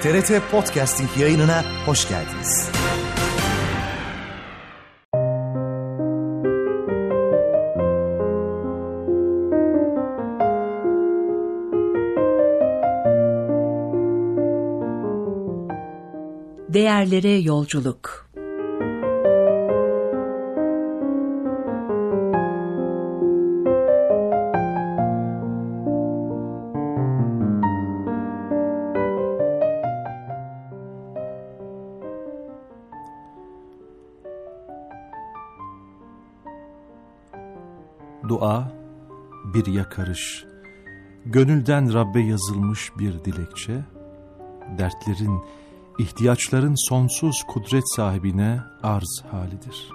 TRT Podcasting yayınına hoş geldiniz. Değerlere yolculuk. Dua bir yakarış, gönülden Rabbe yazılmış bir dilekçe, dertlerin, ihtiyaçların sonsuz kudret sahibine arz halidir.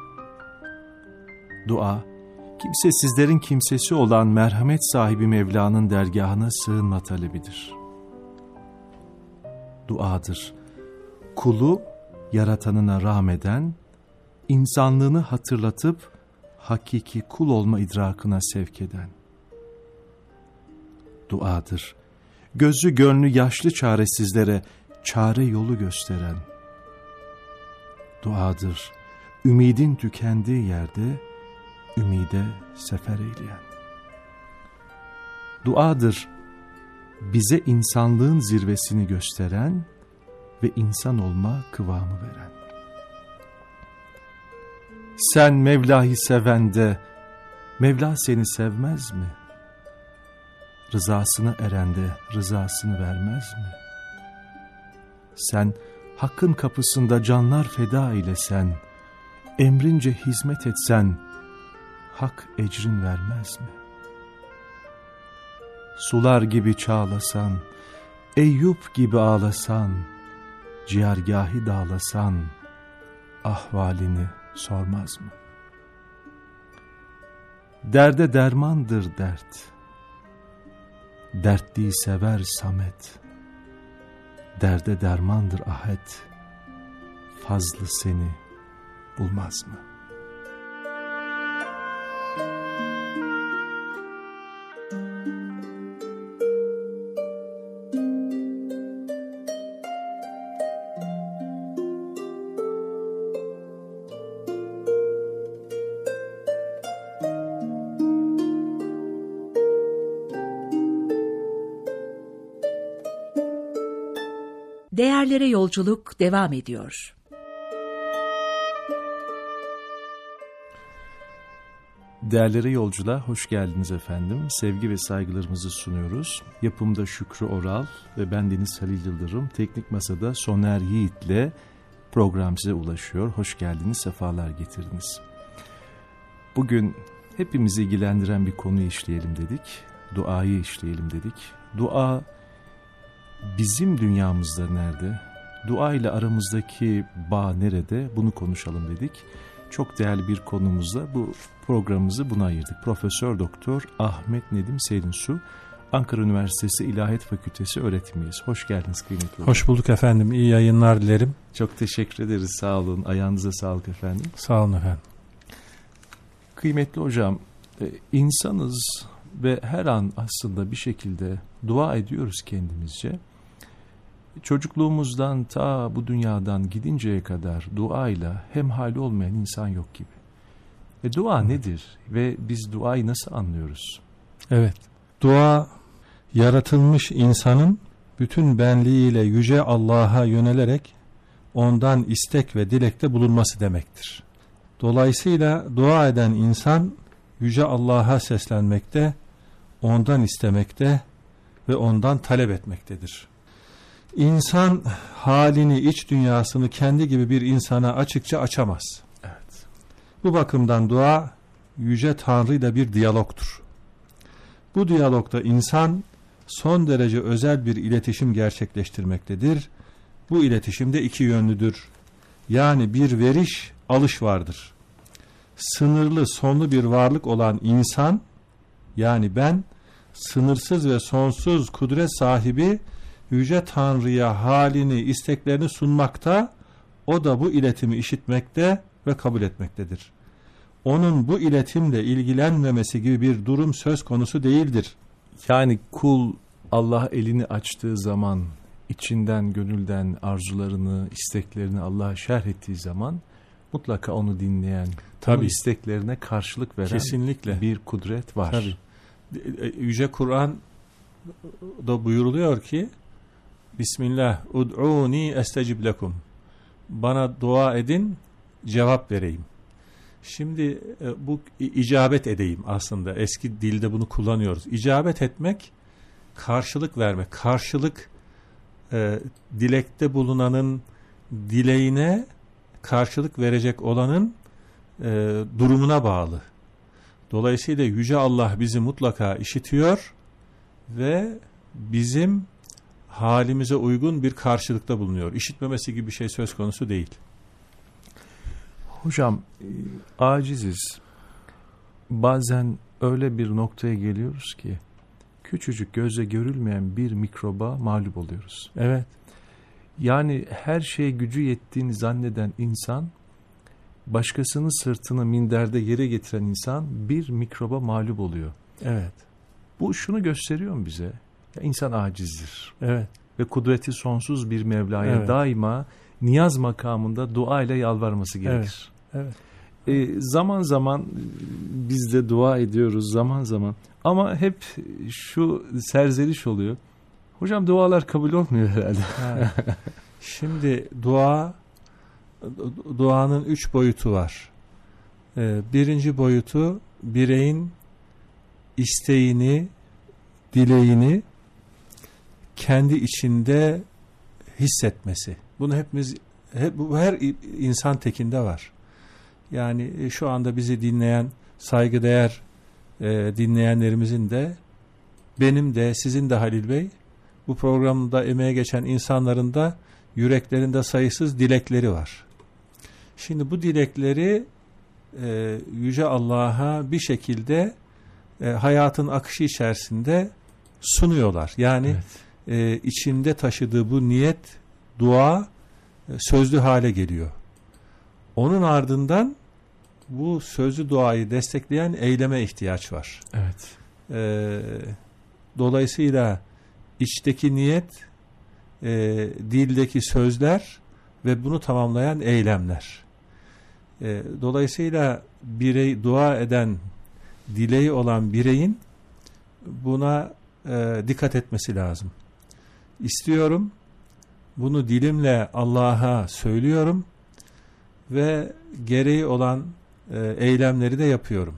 Dua, kimsesizlerin kimsesi olan merhamet sahibi Mevla'nın dergahına sığınma talebidir. Duadır, kulu yaratanına rahmeden, insanlığını hatırlatıp, hakiki kul olma idrakına sevk eden. Duadır, gözü gönlü yaşlı çaresizlere çare yolu gösteren. Duadır, ümidin tükendiği yerde ümide sefer eyleyen. Duadır, bize insanlığın zirvesini gösteren ve insan olma kıvamı veren. Sen Mevla'yı seven de Mevla seni sevmez mi? Rızasına erende rızasını vermez mi? Sen hakkın kapısında canlar feda eylesen, emrince hizmet etsen, hak ecrin vermez mi? Sular gibi çağlasan, Eyüp gibi ağlasan, ciğergâhi dağlasan, ahvalini sormaz mı? Derde dermandır dert, dertliyi sever Samet, derde dermandır ahet, fazlı seni bulmaz mı? Değerlere yolculuk devam ediyor. Değerlere yolculuğa hoş geldiniz efendim. Sevgi ve saygılarımızı sunuyoruz. Yapımda Şükrü Oral ve ben Deniz Halil Yıldırım. Teknik Masa'da Soner Yiğit'le program size ulaşıyor. Hoş geldiniz, sefalar getirdiniz. Bugün hepimizi ilgilendiren bir konuyu işleyelim dedik. Duayı işleyelim dedik. Dua bizim dünyamızda nerede? Dua ile aramızdaki bağ nerede? Bunu konuşalım dedik. Çok değerli bir konumuzla bu programımızı buna ayırdık. Profesör Doktor Ahmet Nedim Serinsu, Ankara Üniversitesi İlahiyat Fakültesi öğretim üyesi. Hoş geldiniz kıymetli hocam. Hoş bulduk efendim. İyi yayınlar dilerim. Çok teşekkür ederiz. Sağ olun. Ayağınıza sağlık efendim. Sağ olun efendim. Kıymetli hocam, insanız ve her an aslında bir şekilde dua ediyoruz kendimizce. Çocukluğumuzdan ta bu dünyadan gidinceye kadar duayla hemhali olmayan insan yok gibi. Dua nedir ve biz duayı nasıl anlıyoruz? Evet, dua yaratılmış insanın bütün benliğiyle yüce Allah'a yönelerek ondan istek ve dilekte bulunması demektir. Dolayısıyla dua eden insan yüce Allah'a seslenmekte, ondan istemekte ve ondan talep etmektedir. İnsan halini, iç dünyasını kendi gibi bir insana açıkça açamaz. Evet. Bu bakımdan dua yüce Tanrı ile bir diyalogtur. Bu diyalogda insan son derece özel bir iletişim gerçekleştirmektedir. Bu iletişim de iki yönlüdür. Yani bir veriş, alış vardır. Sınırlı, sonlu bir varlık olan insan, yani ben, sınırsız ve sonsuz kudret sahibi Yüce Tanrı'ya halini, isteklerini sunmakta, o da bu iletimi işitmekte ve kabul etmektedir. Onun bu iletimle ilgilenmemesi gibi bir durum söz konusu değildir. Yani kul Allah elini açtığı zaman içinden, gönülden arzularını, isteklerini Allah'a şerh ettiği zaman mutlaka onu dinleyen, Tabii. o isteklerine karşılık veren Kesinlikle. bir kudret var. Tabii. Yüce Kur'an da buyuruluyor ki Bismillah ud'uni estecib lekum. Bana dua edin, cevap vereyim. Şimdi bu icabet edeyim aslında. Eski dilde bunu kullanıyoruz. İcabet etmek, karşılık vermek. Karşılık dilekte bulunanın dileğine karşılık verecek olanın durumuna bağlı. Dolayısıyla Yüce Allah bizi mutlaka işitiyor ve bizim halimize uygun bir karşılıkta bulunuyor. İşitmemesi gibi bir şey söz konusu değil. Hocam aciziz. Bazen öyle bir noktaya geliyoruz ki küçücük gözle görülmeyen bir mikroba mağlup oluyoruz. Evet. Yani her şeye gücü yettiğini zanneden insan, başkasının sırtını minderde yere getiren insan bir mikroba mağlup oluyor. Evet. Bu şunu gösteriyor mu bize? Ya insan acizdir. Evet. Ve kudreti sonsuz bir Mevla'ya Evet. daima niyaz makamında dua ile yalvarması gerekir. Evet. Zaman zaman biz de dua ediyoruz zaman zaman. Ama hep şu serzeriş oluyor. Hocam dualar kabul olmuyor herhalde. Şimdi duanın 3 boyutu var. Birinci boyutu bireyin isteğini, dileğini kendi içinde hissetmesi. Bunu her insan tekinde var. Yani şu anda bizi dinleyen saygıdeğer dinleyenlerimizin de, benim de, sizin de Halil Bey, bu programda emeğe geçen insanların da yüreklerinde sayısız dilekleri var. Şimdi bu dilekleri Yüce Allah'a bir şekilde hayatın akışı içerisinde sunuyorlar. Yani içinde taşıdığı bu niyet, dua sözlü hale geliyor. Onun ardından bu sözlü duayı destekleyen eyleme ihtiyaç var. Evet. Dolayısıyla içteki niyet, dildeki sözler ve bunu tamamlayan eylemler. Dolayısıyla birey, dua eden, dileği olan bireyin buna dikkat etmesi lazım. İstiyorum, bunu dilimle Allah'a söylüyorum ve gereği olan eylemleri de yapıyorum.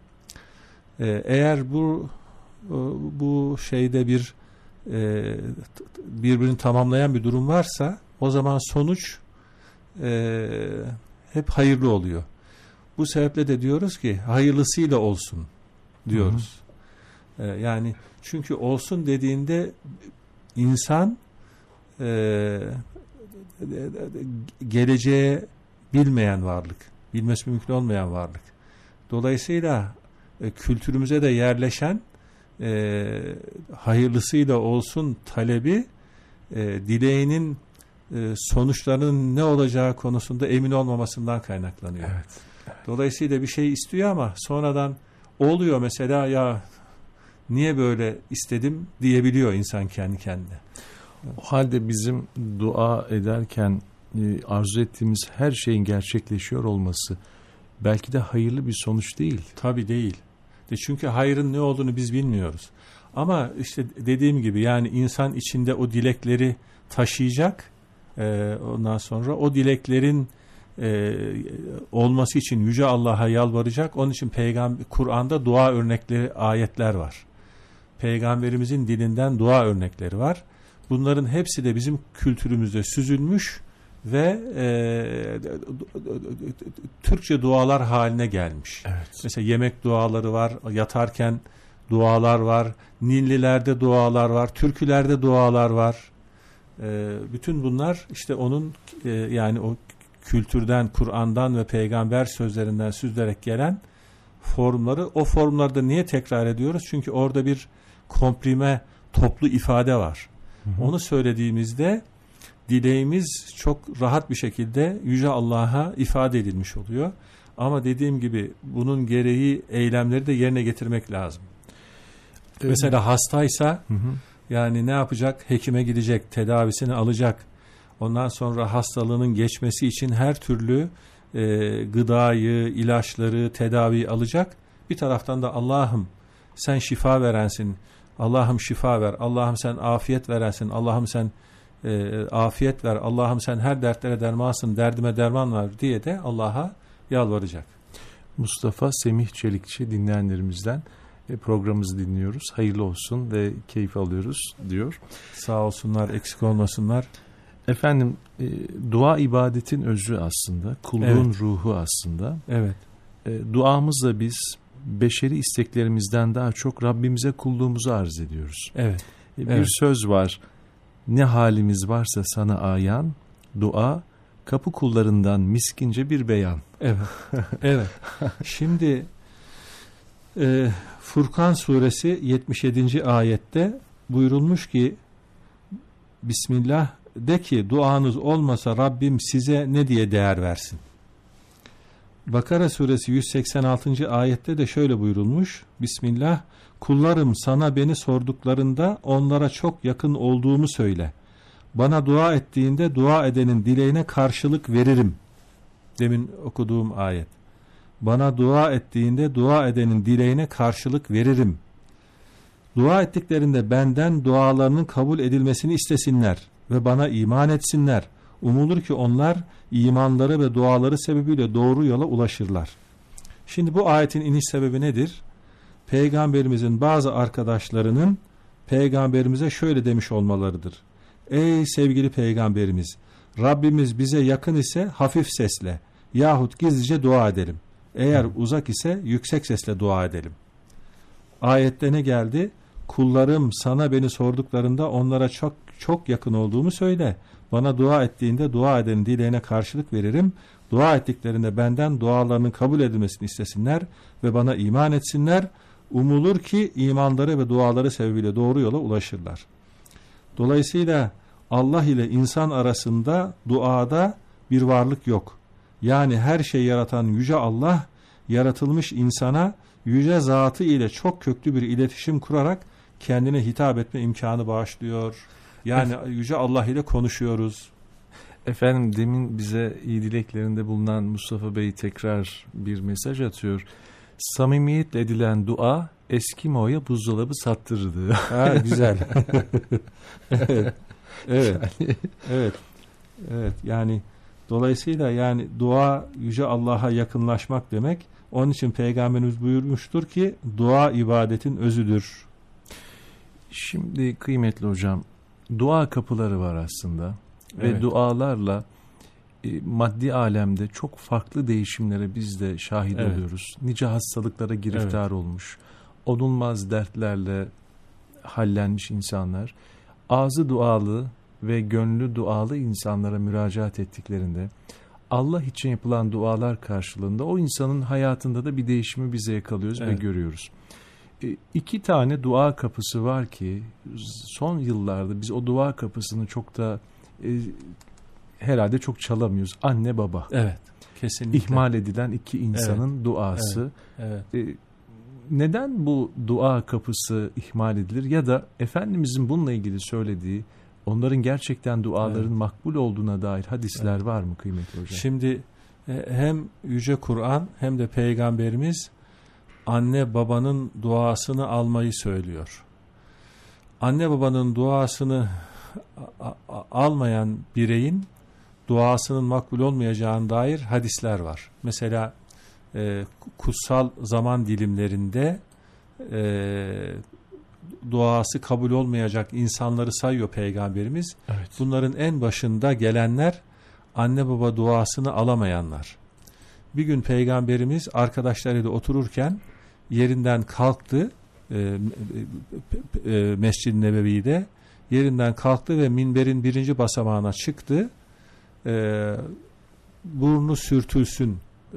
Eğer bu şeyde birbirini tamamlayan bir durum varsa, o zaman sonuç hep hayırlı oluyor. Bu sebeple de diyoruz ki hayırlısıyla olsun diyoruz. Yani çünkü olsun dediğinde insan geleceğe bilmeyen varlık, bilmesi mümkün olmayan varlık. Dolayısıyla kültürümüze de yerleşen hayırlısıyla olsun talebi dileğinin sonuçlarının ne olacağı konusunda emin olmamasından kaynaklanıyor. Evet. Dolayısıyla bir şey istiyor ama sonradan oluyor, mesela ya niye böyle istedim diyebiliyor insan kendi kendine. O halde bizim dua ederken arzu ettiğimiz her şeyin gerçekleşiyor olması belki de hayırlı bir sonuç değil. Tabii değil. Çünkü hayrın ne olduğunu biz bilmiyoruz. Ama işte dediğim gibi, yani insan içinde o dilekleri taşıyacak. Ondan sonra o dileklerin olması için Yüce Allah'a yalvaracak. Onun için Kur'an'da dua örnekleri, ayetler var. Peygamberimizin dilinden dua örnekleri var. Bunların hepsi de bizim kültürümüzde süzülmüş ve Türkçe dualar haline gelmiş. Evet. Mesela yemek duaları var, yatarken dualar var, Nillilerde dualar var, türkülerde dualar var. Bütün bunlar işte onun yani o kültürden, Kur'an'dan ve peygamber sözlerinden süzülerek gelen formları. O formlarda niye tekrar ediyoruz? Çünkü orada bir komprime, toplu ifade var. Onu söylediğimizde dileğimiz çok rahat bir şekilde Yüce Allah'a ifade edilmiş oluyor. Ama dediğim gibi bunun gereği eylemleri de yerine getirmek lazım. Mesela hastaysa Yani ne yapacak? Hekime gidecek, tedavisini alacak. Ondan sonra hastalığının geçmesi için her türlü gıdayı, ilaçları, tedaviyi alacak. Bir taraftan da Allah'ım sen şifa verensin. Allah'ım şifa ver. Allah'ım sen afiyet verensin. Allah'ım sen afiyet ver. Allah'ım sen her dertlere dermansın. Derdime derman ver diye de Allah'a yalvaracak. Mustafa Semih Çelikçi dinleyenlerimizden programımızı dinliyoruz. Hayırlı olsun ve keyif alıyoruz diyor. Sağ olsunlar, eksik olmasınlar. Efendim dua ibadetin özü aslında. Kulluğun ruhu aslında. Evet. Duamızla biz beşeri isteklerimizden daha çok Rabbimize kulluğumuzu arz ediyoruz. Evet. Bir söz var. Ne halimiz varsa sana ayan, dua kapı kullarından miskince bir beyan. Evet. Evet. Şimdi Furkan suresi 77. ayette buyurulmuş ki Bismillah de ki duanız olmasa Rabbim size ne diye değer versin. Bakara suresi 186. ayette de şöyle buyurulmuş. Bismillah, kullarım sana beni sorduklarında onlara çok yakın olduğumu söyle. Bana dua ettiğinde dua edenin dileğine karşılık veririm. Demin okuduğum ayet. Bana dua ettiğinde dua edenin dileğine karşılık veririm. Dua ettiklerinde benden dualarının kabul edilmesini istesinler ve bana iman etsinler. Umulur ki onlar imanları ve duaları sebebiyle doğru yola ulaşırlar. Şimdi bu ayetin iniş sebebi nedir? Peygamberimizin bazı arkadaşlarının Peygamberimize şöyle demiş olmalarıdır. Ey sevgili Peygamberimiz, Rabbimiz bize yakın ise hafif sesle yahut gizlice dua edelim. Eğer uzak ise yüksek sesle dua edelim. Ayette ne geldi? Kullarım sana beni sorduklarında onlara çok çok yakın olduğumu söyle. Bana dua ettiğinde dua edenin dileğine karşılık veririm. Dua ettiklerinde benden dualarının kabul edilmesini istesinler ve bana iman etsinler. Umulur ki imanları ve duaları sebebiyle doğru yola ulaşırlar. Dolayısıyla Allah ile insan arasında duada bir varlık yok. Yani her şeyi yaratan Yüce Allah, yaratılmış insana yüce zatı ile çok köklü bir iletişim kurarak kendine hitap etme imkanı bağışlıyor. Yani Yüce Allah ile konuşuyoruz. Efendim demin bize iyi dileklerinde bulunan Mustafa Bey tekrar bir mesaj atıyor. Samimiyetle edilen dua Eskimo'ya buzdolabı sattırdı. Ha, güzel. Evet. Evet. Evet. Evet. Yani dolayısıyla yani dua Yüce Allah'a yakınlaşmak demek. Onun için Peygamberimiz buyurmuştur ki dua ibadetin özüdür. Şimdi kıymetli hocam, dua kapıları var aslında. Evet. Ve dualarla maddi alemde çok farklı değişimlere biz de şahit oluyoruz. Nice hastalıklara giriftar olmuş, onulmaz dertlerle hallenmiş insanlar, ağzı dualı ve gönlü dualı insanlara müracaat ettiklerinde Allah için yapılan dualar karşılığında o insanın hayatında da bir değişimi bize yakalıyoruz ve görüyoruz. 2 tane dua kapısı var ki son yıllarda biz o dua kapısını çok da herhalde çok çalamıyoruz. Anne baba. Evet. Kesinlikle. İhmal edilen 2 insanın duası. Evet. Neden bu dua kapısı ihmal edilir ya da Efendimizin bununla ilgili söylediği onların gerçekten duaların makbul olduğuna dair hadisler var mı kıymetli hocam? Şimdi hem Yüce Kur'an hem de Peygamberimiz anne babanın duasını almayı söylüyor. Anne babanın duasını almayan bireyin duasının makbul olmayacağına dair hadisler var. Mesela kutsal zaman dilimlerinde duası kabul olmayacak insanları sayıyor Peygamberimiz. Evet. Bunların en başında gelenler anne baba duasını alamayanlar. Bir gün Peygamberimiz arkadaşlarıyla otururken yerinden kalktı, Mescid-i Nebevi'de yerinden kalktı ve minberin 1. basamağına çıktı. Burnu sürtülsün,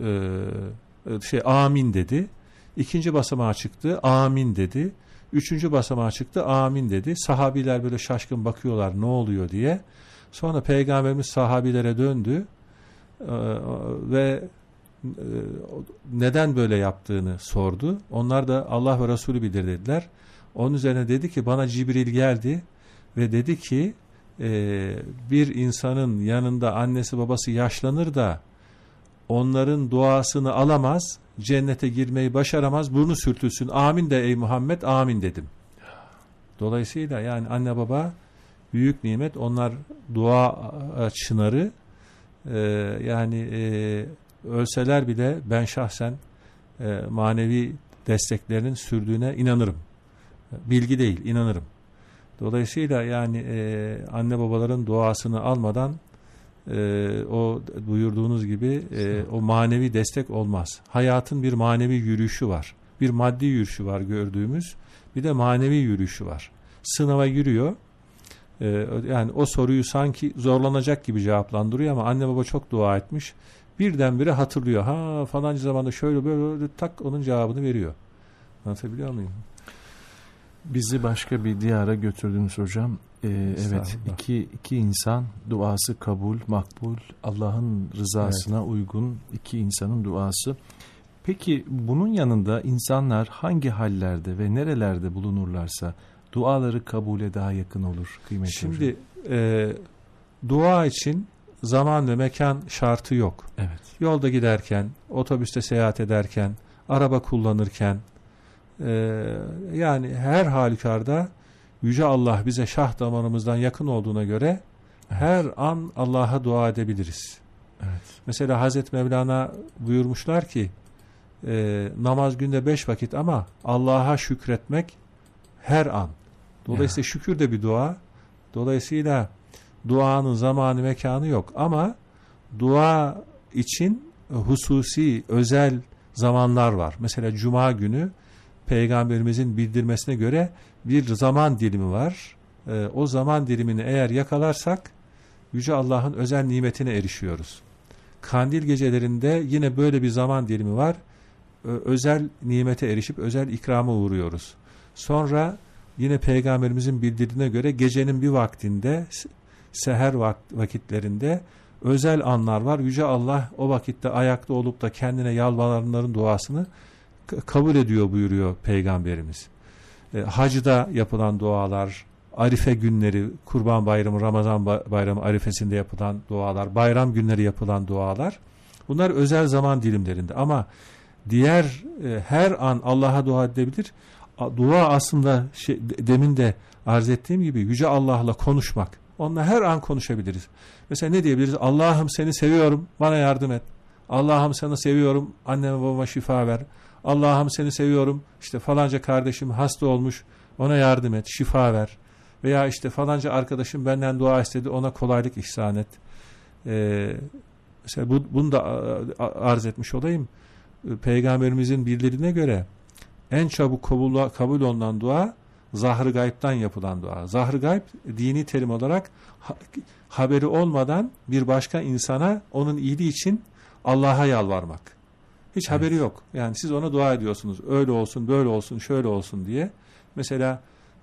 amin dedi. 2. basamağa çıktı, amin dedi. 3. basamağa çıktı, amin dedi. Sahabiler böyle şaşkın bakıyorlar ne oluyor diye. Sonra Peygamberimiz sahabilere döndü ve neden böyle yaptığını sordu. Onlar da Allah ve Resulü bilir dediler. Onun üzerine dedi ki bana Cibril geldi ve dedi ki bir insanın yanında annesi babası yaşlanır da onların duasını alamaz, cennete girmeyi başaramaz, burnu sürtülsün, amin de ey Muhammed, amin dedim. Dolayısıyla yani anne baba büyük nimet, onlar dua çınarı. Yani ölseler bile ben şahsen manevi desteklerinin sürdüğüne inanırım. Bilgi değil, inanırım. Dolayısıyla yani anne babaların duasını almadan o buyurduğunuz gibi o manevi destek olmaz. Hayatın bir manevi yürüyüşü var. Bir maddi yürüyüşü var gördüğümüz. Bir de manevi yürüyüşü var. Sınava giriyor. Yani o soruyu sanki zorlanacak gibi cevaplandırıyor ama anne baba çok dua etmiş. Birdenbire hatırlıyor. Ha falanca zamanda şöyle böyle tak onun cevabını veriyor. Anlatabiliyor muyum? Bizi başka bir diyara götürdünüz hocam. Evet, iki insan duası kabul, makbul, Allah'ın rızasına uygun iki insanın duası. Peki bunun yanında insanlar hangi hallerde ve nerelerde bulunurlarsa duaları kabule daha yakın olur kıymetli hocam? Şimdi dua için zaman ve mekan şartı yok. Evet. Yolda giderken, otobüste seyahat ederken, araba kullanırken, yani her halükarda Yüce Allah bize şah damarımızdan yakın olduğuna göre her an Allah'a dua edebiliriz. Evet. Mesela Hazreti Mevlana buyurmuşlar ki namaz günde 5 vakit ama Allah'a şükretmek her an. Dolayısıyla şükür de bir dua. Dolayısıyla duanın zamanı mekanı yok ama dua için hususi özel zamanlar var. Mesela Cuma günü Peygamberimizin bildirmesine göre bir zaman dilimi var. O zaman dilimini eğer yakalarsak Yüce Allah'ın özel nimetine erişiyoruz. Kandil gecelerinde yine böyle bir zaman dilimi var. Özel nimete erişip özel ikrama uğruyoruz. Sonra yine Peygamberimizin bildirdiğine göre gecenin bir vaktinde, seher vakitlerinde özel anlar var. Yüce Allah o vakitte ayakta olup da kendine yalvaranların duasını kabul ediyor buyuruyor Peygamberimiz. Hacda yapılan dualar, Arife günleri, Kurban Bayramı, Ramazan Bayramı arifesinde yapılan dualar, bayram günleri yapılan dualar, bunlar özel zaman dilimlerinde ama diğer her an Allah'a dua edebilir. Dua aslında demin de arz ettiğim gibi Yüce Allah'la konuşmak. Onunla her an konuşabiliriz. Mesela ne diyebiliriz? Allah'ım seni seviyorum, bana yardım et. Allah'ım seni seviyorum, anneme babama şifa ver. Allah'ım seni seviyorum, işte falanca kardeşim hasta olmuş, ona yardım et, şifa ver. Veya işte falanca arkadaşım benden dua istedi, ona kolaylık ihsan et. Mesela bunu da arz etmiş olayım. Peygamberimizin bildirdiğine göre en çabuk kabul olunan dua zahr-ı gayb'tan yapılan dua. Zahr-ı gayb dini terim olarak haberi olmadan bir başka insana onun iyiliği için Allah'a yalvarmak. Hiç haberi yok. Yani siz ona dua ediyorsunuz. Öyle olsun, böyle olsun, şöyle olsun diye. Mesela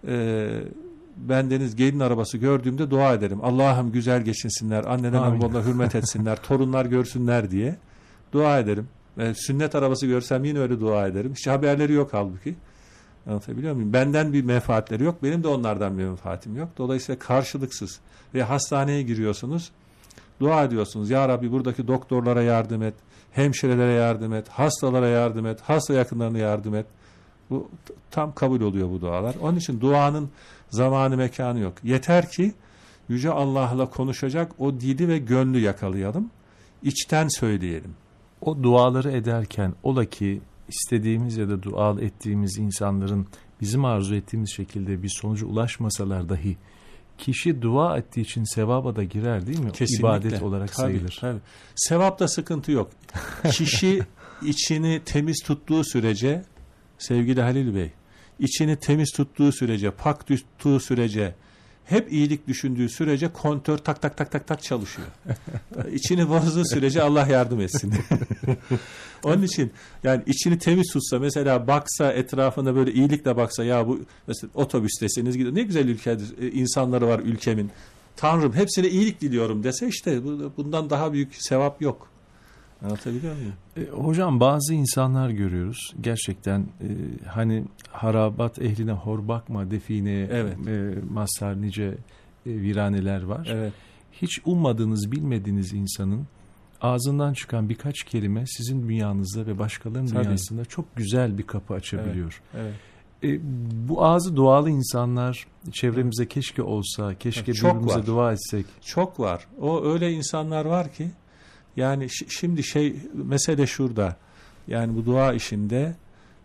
ben deniz gelin arabası gördüğümde dua ederim. Allah'ım güzel geçinsinler, annelerine babalarına hürmet etsinler, torunlar görsünler diye dua ederim. Sünnet arabası görsem yine öyle dua ederim. Hiç haberleri yok halbuki. Anlatabiliyor muyum? Benden bir menfaatleri yok. Benim de onlardan bir menfaatim yok. Dolayısıyla karşılıksız. Ve hastaneye giriyorsunuz. Dua ediyorsunuz. Ya Rabbi buradaki doktorlara yardım et. Hemşirelere yardım et. Hastalara yardım et. Hasta yakınlarına yardım et. Bu tam kabul oluyor bu dualar. Onun için duanın zamanı mekanı yok. Yeter ki Yüce Allah'la konuşacak o dili ve gönlü yakalayalım. İçten söyleyelim. O duaları ederken ola ki istediğimiz ya da dua ettiğimiz insanların bizim arzu ettiğimiz şekilde bir sonuca ulaşmasalar dahi kişi dua ettiği için sevaba da girer değil mi? Kesinlikle. İbadet olarak sayılır. Tabii. Sevapta sıkıntı yok. Kişi içini temiz tuttuğu sürece, sevgili Halil Bey, içini temiz tuttuğu sürece, pak tuttuğu sürece, hep iyilik düşündüğü sürece kontör tak tak tak tak tak çalışıyor. İçini bozduğu sürece Allah yardım etsin. Onun için yani içini temiz tutsa, mesela baksa etrafında böyle iyilikle baksa, ya bu mesela otobüstesiniz gidiyor, ne güzel ülkedir, insanları var ülkemin, Tanrım hepsine iyilik diliyorum dese, işte bundan daha büyük sevap yok. Anlatabiliyor muyum? Hocam bazı insanlar görüyoruz. Gerçekten hani harabat ehline hor bakma defineye Evet. mazhar nice viraneler var. Evet. Hiç ummadığınız, bilmediğiniz insanın ağzından çıkan birkaç kelime sizin dünyanızda ve başkalarının Tabii. dünyasında çok güzel bir kapı açabiliyor. Evet. Bu ağzı dualı insanlar çevremize keşke olsa, keşke Çok birbirimize var. dua etsek. Çok var. O öyle insanlar var ki yani şimdi mesele şurada. Yani bu dua işinde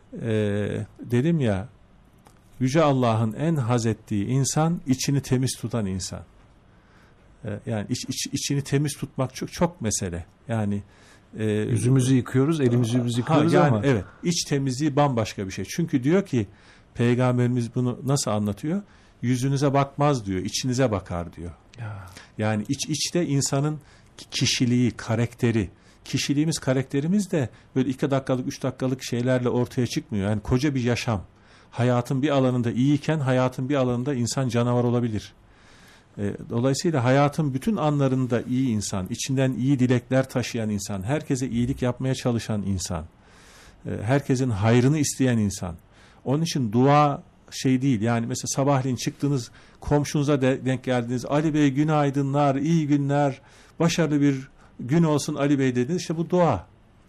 dedim ya, Yüce Allah'ın en haz ettiği insan içini temiz tutan insan. Yani içini temiz tutmak çok mesele. Yani Yüzümüzü yıkıyoruz, elimizi yıkıyoruz yani, ama. evet, iç temizliği bambaşka bir şey. Çünkü diyor ki Peygamberimiz bunu nasıl anlatıyor? Yüzünüze bakmaz diyor, içinize bakar diyor. Yani içte insanın kişiliği, karakteri. Kişiliğimiz, karakterimiz de böyle 2 dakikalık, 3 dakikalık şeylerle ortaya çıkmıyor. Yani koca bir yaşam. Hayatın bir alanında iyiyken hayatın bir alanında insan canavar olabilir. Dolayısıyla hayatın bütün anlarında iyi insan, içinden iyi dilekler taşıyan insan, herkese iyilik yapmaya çalışan insan, herkesin hayrını isteyen insan. Onun için dua değil, yani mesela sabahleyin çıktınız, komşunuza denk geldiniz, Ali Bey günaydınlar, iyi günler, başarılı bir gün olsun Ali Bey dediniz, işte bu dua.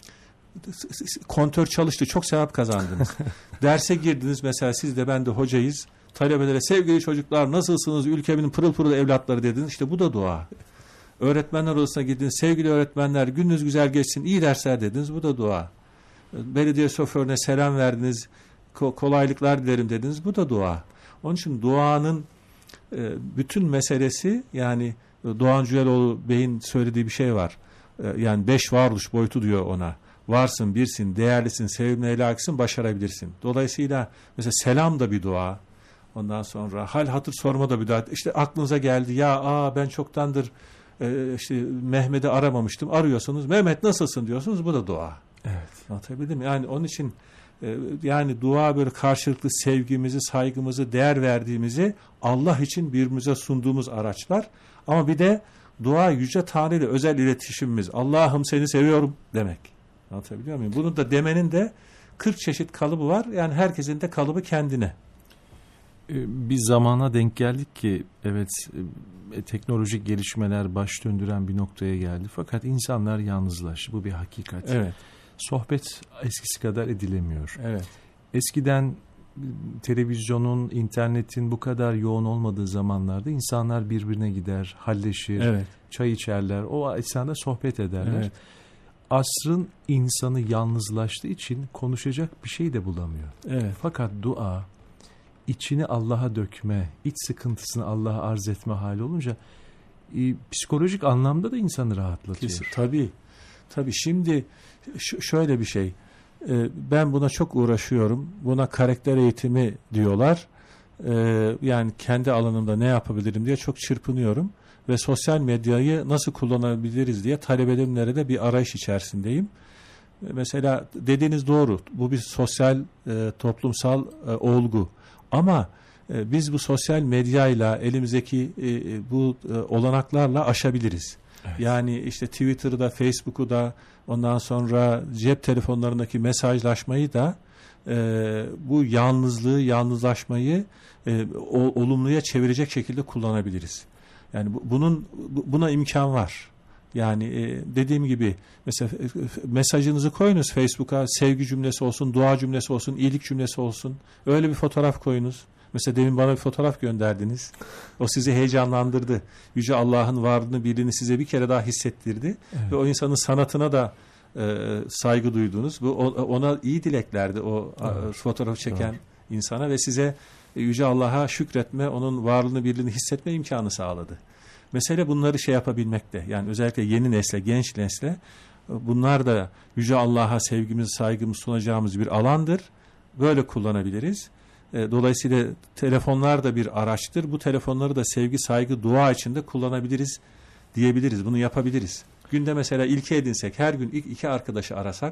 Kontör çalıştı, çok sevap kazandınız. Derse girdiniz mesela, siz de ben de hocayız. Talebelere sevgili çocuklar nasılsınız, ülkemin pırıl pırıl evlatları dediniz, işte bu da dua. Öğretmenler odasına girdiniz, sevgili öğretmenler gününüz güzel geçsin, iyi dersler dediniz, bu da dua. Belediye şoförüne selam verdiniz, kolaylıklar dilerim dediniz, bu da dua. Onun için duanın bütün meselesi, yani Doğan Cüceloğlu Bey'in söylediği bir şey var. Yani 5 varoluş boyutu diyor ona. Varsın, birsin, değerlisin, sevimli, layıksın, başarabilirsin. Dolayısıyla mesela selam da bir dua. Ondan sonra hal hatır sorma da bir dua. İşte aklınıza geldi, ya ben çoktandır işte Mehmet'i aramamıştım. Arıyorsunuz, Mehmet nasılsın diyorsunuz, bu da dua. Evet. Anlatabildim mi? Yani onun için yani dua böyle karşılıklı sevgimizi, saygımızı, değer verdiğimizi Allah için birbirimize sunduğumuz araçlar. Ama bir de dua Yüce Tanrı ile özel iletişimimiz. Allah'ım seni seviyorum demek. Anlatabiliyor muyum? Bunu da demenin de 40 çeşit kalıbı var. Yani herkesin de kalıbı kendine. Bir zamana denk geldik ki evet, teknolojik gelişmeler baş döndüren bir noktaya geldi. Fakat insanlar yalnızlaştı. Bu bir hakikat. Evet. Sohbet eskisi kadar edilemiyor. Evet. Eskiden televizyonun, internetin bu kadar yoğun olmadığı zamanlarda insanlar birbirine gider, halleşir, Evet. çay içerler. O esnada sohbet ederler. Evet. Asrın insanı yalnızlaştığı için konuşacak bir şey de bulamıyor. Evet. Fakat dua, içini Allah'a dökme, iç sıkıntısını Allah'a arz etme hali olunca psikolojik anlamda da insanı rahatlatıyor. Tabii. Tabii. Şimdi şöyle bir şey. Ben buna çok uğraşıyorum. Buna karakter eğitimi diyorlar. Yani kendi alanımda ne yapabilirim diye çok çırpınıyorum. Ve sosyal medyayı nasıl kullanabiliriz diye talebelerimle de bir arayış içerisindeyim. Mesela dediğiniz doğru. Bu bir sosyal, toplumsal olgu. Ama biz bu sosyal medyayla, elimizdeki bu olanaklarla aşabiliriz. Evet. Yani işte Twitter'da, Facebook'u da, ondan sonra cep telefonlarındaki mesajlaşmayı da bu yalnızlaşmayı olumluya çevirecek şekilde kullanabiliriz. Yani buna imkan var. Yani dediğim gibi mesela mesajınızı koyunuz Facebook'a, sevgi cümlesi olsun, dua cümlesi olsun, iyilik cümlesi olsun. Öyle bir fotoğraf koyunuz. Mesela demin bana bir fotoğraf gönderdiniz. O sizi heyecanlandırdı. Yüce Allah'ın varlığını, birliğini size bir kere daha hissettirdi. Evet. Ve o insanın sanatına da saygı duydunuz. Bu ona iyi dileklerdi o fotoğrafı çeken insana ve size Yüce Allah'a şükretme, onun varlığını, birliğini hissetme imkanı sağladı. Mesele bunları yapabilmekte. Yani özellikle yeni nesle, genç nesle bunlar da Yüce Allah'a sevgimizi, saygımızı sunacağımız bir alandır. Böyle kullanabiliriz. Dolayısıyla telefonlar da bir araçtır. Bu telefonları da sevgi, saygı, dua içinde kullanabiliriz diyebiliriz. Bunu yapabiliriz. Günde mesela ilke edinsek, her gün 2 arkadaşı arasak,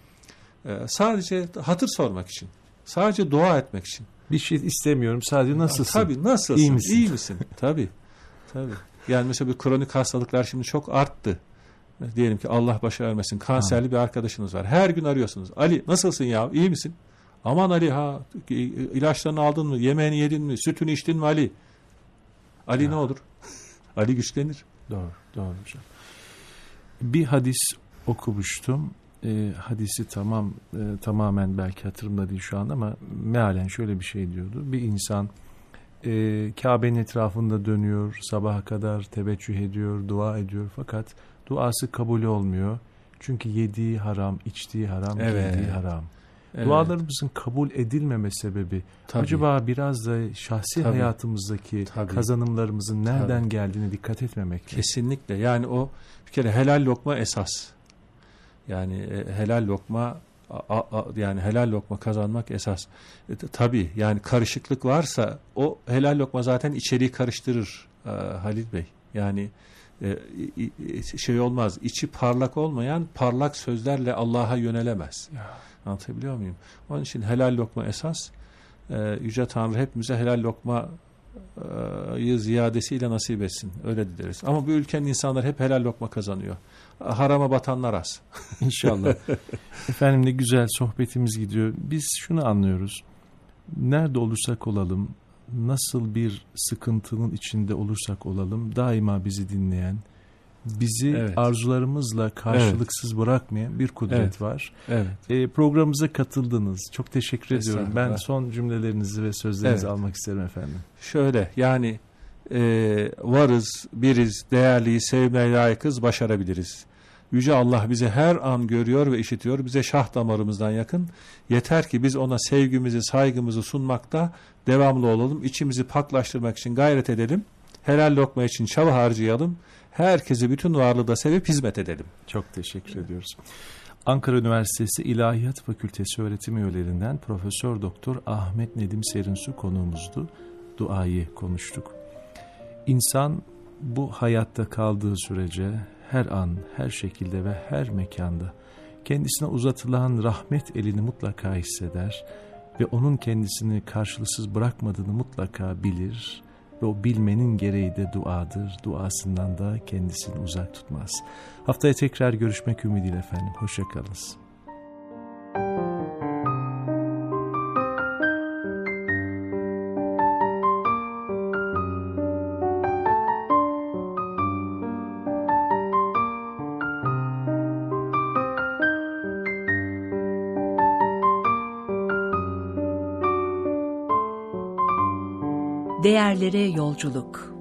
sadece hatır sormak için, sadece dua etmek için. Bir şey istemiyorum, sadece nasılsın? Tabii, nasılsın? İyi misin? İyi misin? Tabii. Yani mesela bu kronik hastalıklar şimdi çok arttı. Diyelim ki Allah başa vermesin, kanserli bir arkadaşınız var. Her gün arıyorsunuz. Ali nasılsın ya? İyi misin? Aman Ali, ilaçlarını aldın mı? Yemeğini yedin mi? Sütünü içtin mi Ali? Ali ne olur? Ali güçlenir. Doğru hocam. Bir hadis okumuştum. Hadisi tamamen belki hatırımda değil şu anda ama mealen şöyle bir şey diyordu. Bir insan Kabe'nin etrafında dönüyor, sabaha kadar teveccüh ediyor, dua ediyor fakat duası kabul olmuyor. Çünkü yediği haram, içtiği haram, giydiği haram. Evet. Dualarımızın kabul edilmeme sebebi acaba biraz da şahsi hayatımızdaki kazanımlarımızın nereden geldiğine dikkat etmemek. Kesinlikle. Yani o bir kere helal lokma esas. Yani helal lokma yani helal lokma kazanmak esas. Tabii yani karışıklık varsa o helal lokma zaten içeriği karıştırır Halil Bey. Yani şey olmaz. İçi parlak olmayan parlak sözlerle Allah'a yönelemez. Anlatabiliyor muyum? Onun için helal lokma esas. Yüce Tanrı hepimize helal lokmayı ziyadesiyle nasip etsin. Öyle dileriz. Ama bu ülkenin insanları hep helal lokma kazanıyor. Harama batanlar az. İnşallah. Efendim ne güzel sohbetimiz gidiyor. Biz şunu anlıyoruz. Nerede olursak olalım, nasıl bir sıkıntının içinde olursak olalım, daima bizi dinleyen, bizi arzularımızla karşılıksız bırakmayan bir kudret var. Evet. Programımıza katıldınız. Çok teşekkür ediyorum. Ben son cümlelerinizi ve sözlerinizi almak isterim efendim. Şöyle yani varız, biriz, değerliyiz, sevmeye layıkız, başarabiliriz. Yüce Allah bizi her an görüyor ve işitiyor. Bize şah damarımızdan yakın. Yeter ki biz ona sevgimizi, saygımızı sunmakta devamlı olalım. İçimizi paklaştırmak için gayret edelim. Helal lokma için çaba harcayalım. Herkesi bütün varlığı da sevip hizmet edelim. Çok teşekkür ediyoruz. Ankara Üniversitesi İlahiyat Fakültesi öğretim üyelerinden Profesör Doktor Ahmet Nedim Serinsu konuğumuzdu. Duayı konuştuk. İnsan bu hayatta kaldığı sürece her an, her şekilde ve her mekanda kendisine uzatılan rahmet elini mutlaka hisseder ve onun kendisini karşılıksız bırakmadığını mutlaka bilir ve o bilmenin gereği de duadır. Duasından da kendisini uzak tutmaz. Haftaya tekrar görüşmek ümidiyle efendim. Hoşça kalınız. Değerlere yolculuk.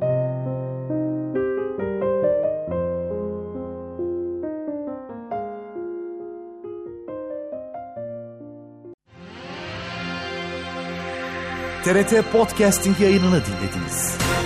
TRT Podcasting yayınını dinlediniz.